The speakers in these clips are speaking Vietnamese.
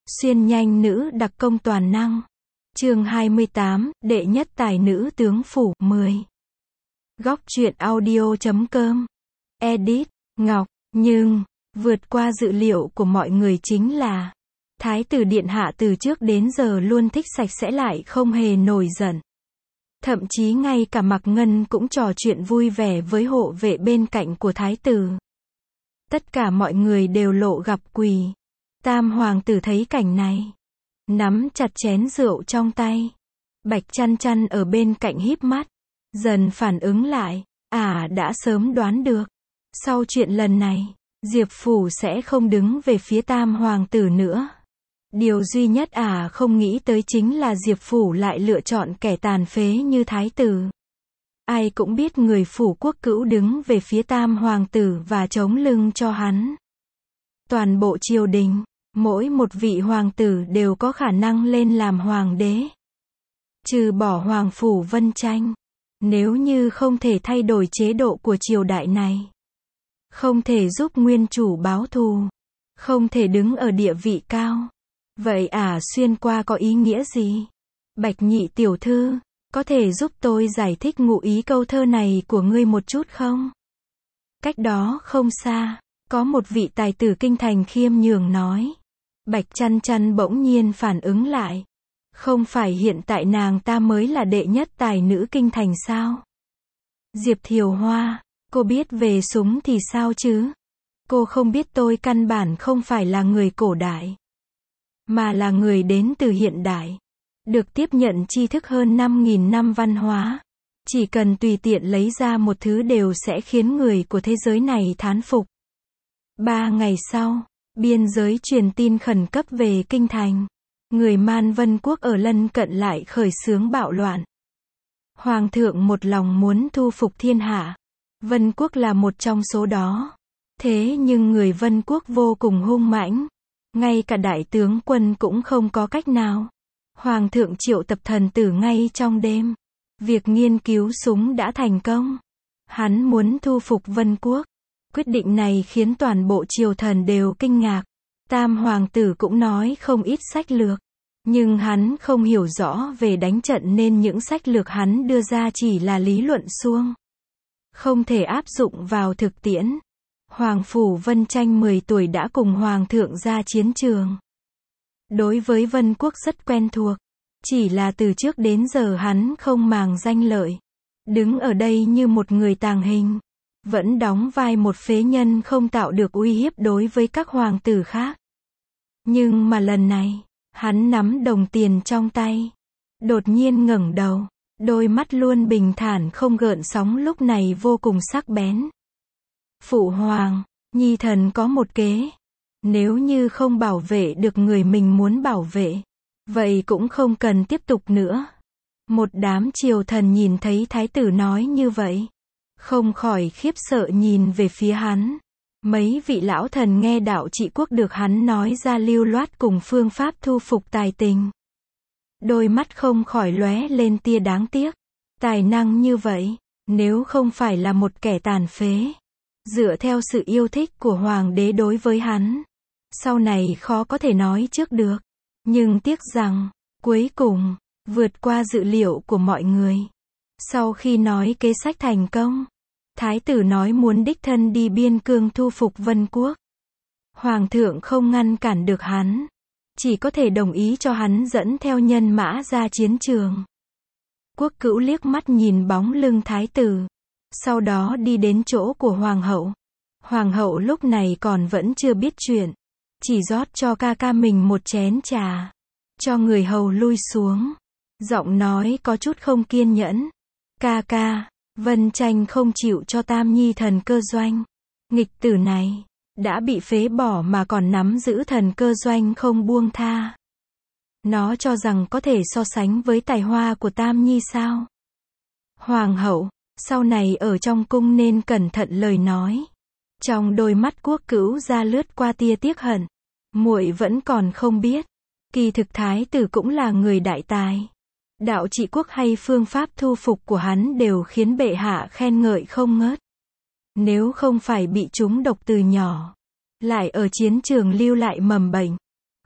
Xuyên nhanh nữ đặc công toàn năng. Chương 28, đệ nhất tài nữ tướng phủ 10. Góc truyện audio.com. Edit, Ngọc, nhưng, vượt qua dự liệu của mọi người chính là, Thái tử điện hạ từ trước đến giờ luôn thích sạch sẽ lại không hề nổi giận. Thậm chí ngay cả Mạc Ngân cũng trò chuyện vui vẻ với hộ vệ bên cạnh của thái tử. Tất cả mọi người đều lộ gặp quỳ. Tam hoàng tử thấy cảnh này, nắm chặt chén rượu trong tay. Bạch Chăn Chăn ở bên cạnh híp mắt, dần phản ứng lại, đã sớm đoán được. Sau chuyện lần này, Diệp Phủ sẽ không đứng về phía tam hoàng tử nữa. Điều duy nhất không nghĩ tới chính là Diệp Phủ lại lựa chọn kẻ tàn phế như thái tử. Ai cũng biết người Phủ Quốc Cữu đứng về phía tam hoàng tử và chống lưng cho hắn. Toàn bộ triều đình, mỗi một vị hoàng tử đều có khả năng lên làm hoàng đế. Trừ bỏ Hoàng Phủ Vân Tranh. Nếu như không thể thay đổi chế độ của triều đại này, không thể giúp nguyên chủ báo thù, không thể đứng ở địa vị cao, vậy xuyên qua có ý nghĩa gì? Bạch nhị tiểu thư, có thể giúp tôi giải thích ngụ ý câu thơ này của ngươi một chút không? Cách đó không xa, có một vị tài tử kinh thành khiêm nhường nói. Bạch Chăn Chăn bỗng nhiên phản ứng lại. Không phải hiện tại nàng ta mới là đệ nhất tài nữ kinh thành sao? Diệp Thiều Hoa, cô biết về súng thì sao chứ? Cô không biết tôi căn bản không phải là người cổ đại, mà là người đến từ hiện đại, được tiếp nhận tri thức hơn 5.000 năm văn hóa. Chỉ cần tùy tiện lấy ra một thứ đều sẽ khiến người của thế giới này thán phục. 3 ngày sau, biên giới truyền tin khẩn cấp về kinh thành. Người Man Vân Quốc ở lân cận lại khởi xướng bạo loạn. Hoàng thượng một lòng muốn thu phục thiên hạ. Vân Quốc là một trong số đó. Thế nhưng người Vân Quốc vô cùng hung mãnh. Ngay cả đại tướng quân cũng không có cách nào. Hoàng thượng triệu tập thần tử ngay trong đêm. Việc nghiên cứu súng đã thành công. Hắn muốn thu phục Vân Quốc. Quyết định này khiến toàn bộ triều thần đều kinh ngạc. Tam hoàng tử cũng nói không ít sách lược. Nhưng hắn không hiểu rõ về đánh trận nên những sách lược hắn đưa ra chỉ là lý luận suông, không thể áp dụng vào thực tiễn. Hoàng Phủ Vân Tranh 10 tuổi đã cùng hoàng thượng ra chiến trường. Đối với Vân Quốc rất quen thuộc. Chỉ là từ trước đến giờ hắn không màng danh lợi. Đứng ở đây như một người tàng hình. Vẫn đóng vai một phế nhân không tạo được uy hiếp đối với các hoàng tử khác. Nhưng mà lần này, hắn nắm đồng tiền trong tay. Đột nhiên ngẩng đầu. Đôi mắt luôn bình thản không gợn sóng lúc này vô cùng sắc bén. Phụ hoàng, nhi thần có một kế. Nếu như không bảo vệ được người mình muốn bảo vệ, vậy cũng không cần tiếp tục nữa. Một đám triều thần nhìn thấy thái tử nói như vậy, không khỏi khiếp sợ nhìn về phía hắn. Mấy vị lão thần nghe đạo trị quốc được hắn nói ra lưu loát cùng phương pháp thu phục tài tình. Đôi mắt không khỏi lóe lên tia đáng tiếc. Tài năng như vậy, nếu không phải là một kẻ tàn phế, dựa theo sự yêu thích của hoàng đế đối với hắn, sau này khó có thể nói trước được. Nhưng tiếc rằng, cuối cùng, vượt qua dự liệu của mọi người. Sau khi nói kế sách thành công, thái tử nói muốn đích thân đi biên cương thu phục Vân Quốc. Hoàng thượng không ngăn cản được hắn, chỉ có thể đồng ý cho hắn dẫn theo nhân mã ra chiến trường. Quốc Cữu liếc mắt nhìn bóng lưng thái tử, sau đó đi đến chỗ của hoàng hậu. Hoàng hậu lúc này còn vẫn chưa biết chuyện, chỉ rót cho ca ca mình một chén trà, cho người hầu lui xuống. Giọng nói có chút không kiên nhẫn. Ca ca, Vân Tranh không chịu cho Tam Nhi thần cơ doanh. Nghịch tử này, đã bị phế bỏ mà còn nắm giữ thần cơ doanh không buông tha. Nó cho rằng có thể so sánh với tài hoa của Tam Nhi sao? Hoàng hậu, sau này ở trong cung nên cẩn thận lời nói. Trong đôi mắt Quốc Cữu ra lướt qua tia tiếc hận. Muội vẫn còn không biết, kỳ thực thái tử cũng là người đại tài. Đạo trị quốc hay phương pháp thu phục của hắn đều khiến bệ hạ khen ngợi không ngớt. Nếu không phải bị trúng độc từ nhỏ, lại ở chiến trường lưu lại mầm bệnh,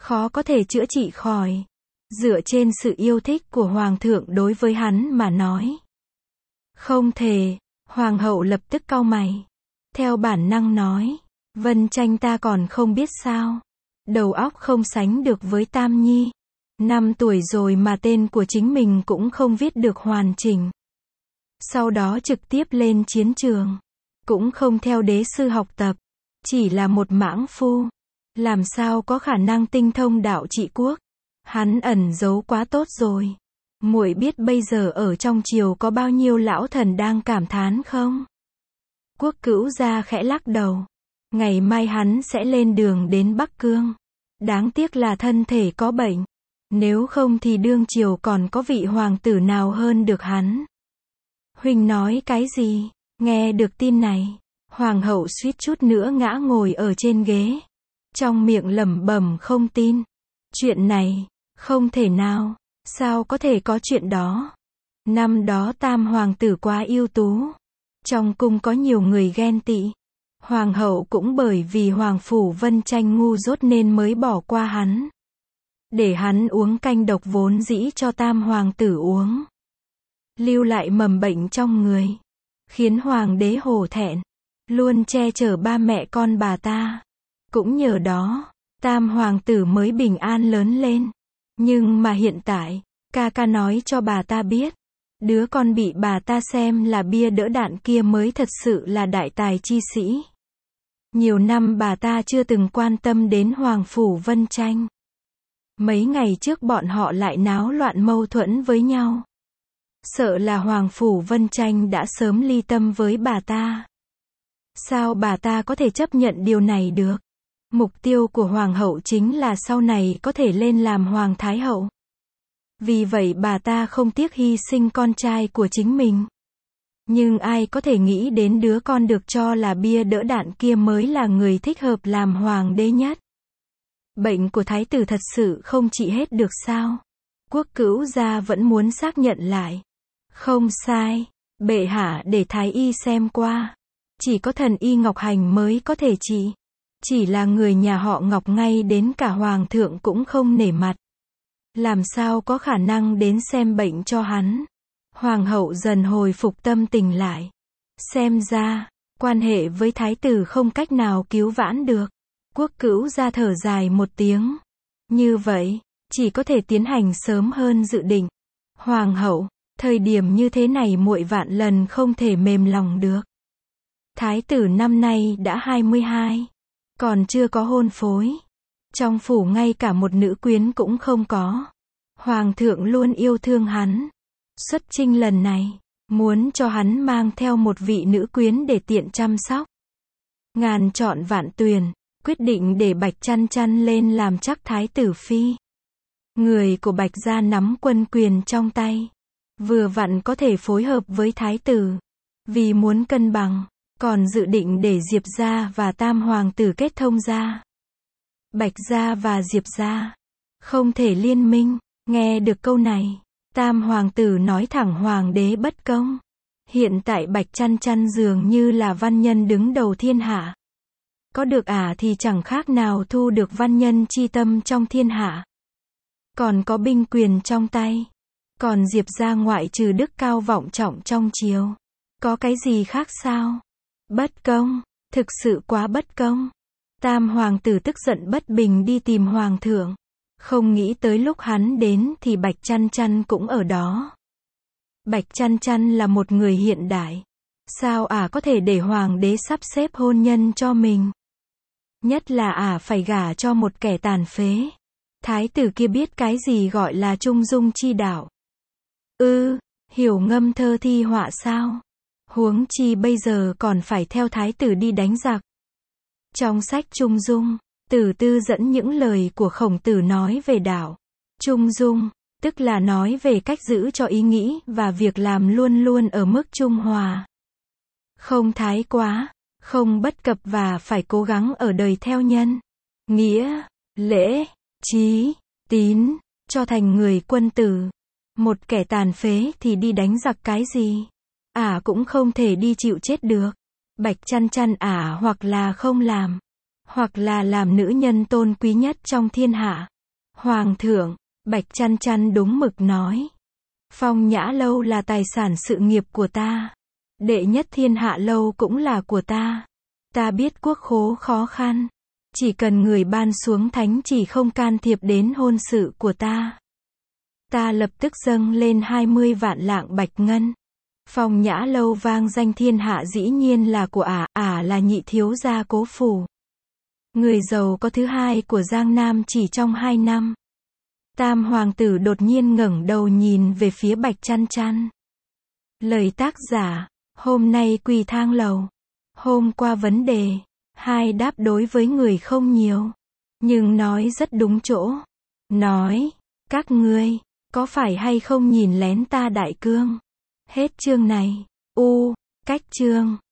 khó có thể chữa trị khỏi. Dựa trên sự yêu thích của hoàng thượng đối với hắn mà nói. Không thể, hoàng hậu lập tức cau mày. Theo bản năng nói, Vân Tranh ta còn không biết sao. Đầu óc không sánh được với Tam Nhi. 5 tuổi rồi mà tên của chính mình cũng không viết được hoàn chỉnh. Sau đó trực tiếp lên chiến trường. Cũng không theo đế sư học tập. Chỉ là một mãng phu. Làm sao có khả năng tinh thông đạo trị quốc. Hắn ẩn giấu quá tốt rồi. Muội biết bây giờ ở trong triều có bao nhiêu lão thần đang cảm thán không? Quốc Cữu Gia khẽ lắc đầu. Ngày mai hắn sẽ lên đường đến Bắc Cương. Đáng tiếc là thân thể có bệnh. Nếu không thì đương triều còn có vị hoàng tử nào hơn được hắn. Huynh nói cái gì? Nghe được tin này, hoàng hậu suýt chút nữa ngã ngồi ở trên ghế. Trong miệng lẩm bẩm không tin. Chuyện này, không thể nào. Sao có thể có chuyện đó? Năm đó Tam hoàng tử quá ưu tú. Trong cung có nhiều người ghen tị. Hoàng hậu cũng bởi vì Hoàng phủ Vân Tranh ngu dốt nên mới bỏ qua hắn. Để hắn uống canh độc vốn dĩ cho Tam hoàng tử uống. Lưu lại mầm bệnh trong người. Khiến hoàng đế hổ thẹn. Luôn che chở ba mẹ con bà ta. Cũng nhờ đó, Tam hoàng tử mới bình an lớn lên. Nhưng mà hiện tại, ca ca nói cho bà ta biết. Đứa con bị bà ta xem là bia đỡ đạn kia mới thật sự là đại tài chi sĩ. Nhiều năm bà ta chưa từng quan tâm đến Hoàng phủ Vân Tranh. Mấy ngày trước bọn họ lại náo loạn mâu thuẫn với nhau. Sợ là Hoàng phủ Vân Tranh đã sớm ly tâm với bà ta. Sao bà ta có thể chấp nhận điều này được? Mục tiêu của Hoàng hậu chính là sau này có thể lên làm Hoàng Thái hậu. Vì vậy bà ta không tiếc hy sinh con trai của chính mình. Nhưng ai có thể nghĩ đến đứa con được cho là bia đỡ đạn kia mới là người thích hợp làm hoàng đế nhất. Bệnh của thái tử thật sự không trị hết được sao? Quốc Cữu Gia vẫn muốn xác nhận lại. Không sai, bệ hạ để thái y xem qua. Chỉ có thần y Ngọc Hành mới có thể trị. Chỉ là người nhà họ Ngọc ngay đến cả hoàng thượng cũng không nể mặt. Làm sao có khả năng đến xem bệnh cho hắn? Hoàng hậu dần hồi phục tâm tình lại. Xem ra, quan hệ với thái tử không cách nào cứu vãn được. Quốc Cữu Gia thở dài một tiếng. Như vậy, chỉ có thể tiến hành sớm hơn dự định. Hoàng hậu, thời điểm như thế này muội vạn lần không thể mềm lòng được. Thái tử năm nay đã 22. Còn chưa có hôn phối. Trong phủ ngay cả một nữ quyến cũng không có. Hoàng thượng luôn yêu thương hắn. Xuất chinh lần này, muốn cho hắn mang theo một vị nữ quyến để tiện chăm sóc. Ngàn chọn vạn tuyển, quyết định để Bạch Chăn Chăn lên làm chắc thái tử phi. Người của Bạch gia nắm quân quyền trong tay. Vừa vặn có thể phối hợp với thái tử. Vì muốn cân bằng, còn dự định để Diệp gia và Tam hoàng tử kết thông gia. Bạch gia và Diệp gia không thể liên minh. Nghe được câu này, Tam hoàng tử nói thẳng hoàng đế bất công. Hiện tại Bạch Chăn Chăn dường như là văn nhân đứng đầu thiên hạ. Có được thì chẳng khác nào thu được văn nhân chi tâm trong thiên hạ. Còn có binh quyền trong tay. Còn Diệp gia ngoại trừ đức cao vọng trọng trong triều. Có cái gì khác sao? Bất công, thực sự quá bất công. Tam hoàng tử tức giận bất bình đi tìm hoàng thượng. Không nghĩ tới lúc hắn đến thì Bạch Chăn Chăn cũng ở đó. Bạch Chăn Chăn là một người hiện đại. Sao có thể để hoàng đế sắp xếp hôn nhân cho mình? Nhất là phải gả cho một kẻ tàn phế. Thái tử kia biết cái gì gọi là trung dung chi đạo. Hiểu ngâm thơ thi họa sao? Huống chi bây giờ còn phải theo thái tử đi đánh giặc. Trong sách Trung Dung, Tử Tư dẫn những lời của Khổng Tử nói về đạo. Trung dung, tức là nói về cách giữ cho ý nghĩ và việc làm luôn luôn ở mức trung hòa. Không thái quá, không bất cập và phải cố gắng ở đời theo nhân, nghĩa, lễ, trí, tín, cho thành người quân tử. Một kẻ tàn phế thì đi đánh giặc cái gì? Cũng không thể đi chịu chết được. Bạch Chăn Chăn hoặc là không làm, hoặc là làm nữ nhân tôn quý nhất trong thiên hạ. Hoàng thượng, Bạch Chăn Chăn đúng mực nói. Phong Nhã lâu là tài sản sự nghiệp của ta. Đệ nhất thiên hạ lâu cũng là của ta. Ta biết quốc khố khó khăn. Chỉ cần người ban xuống thánh chỉ không can thiệp đến hôn sự của ta. Ta lập tức dâng lên 20 vạn lạng bạch ngân. Phong Nhã lâu vang danh thiên hạ dĩ nhiên là của ả là nhị thiếu gia Cố Phủ. Người giàu có thứ hai của Giang Nam chỉ trong 2 năm. Tam hoàng tử đột nhiên ngẩng đầu nhìn về phía Bạch Chăn Chăn. Lời tác giả, hôm nay quỳ thang lầu. Hôm qua vấn đề, hai đáp đối với người không nhiều. Nhưng nói rất đúng chỗ. Nói, các ngươi, có phải hay không nhìn lén ta đại cương? Hết chương này. Cách chương.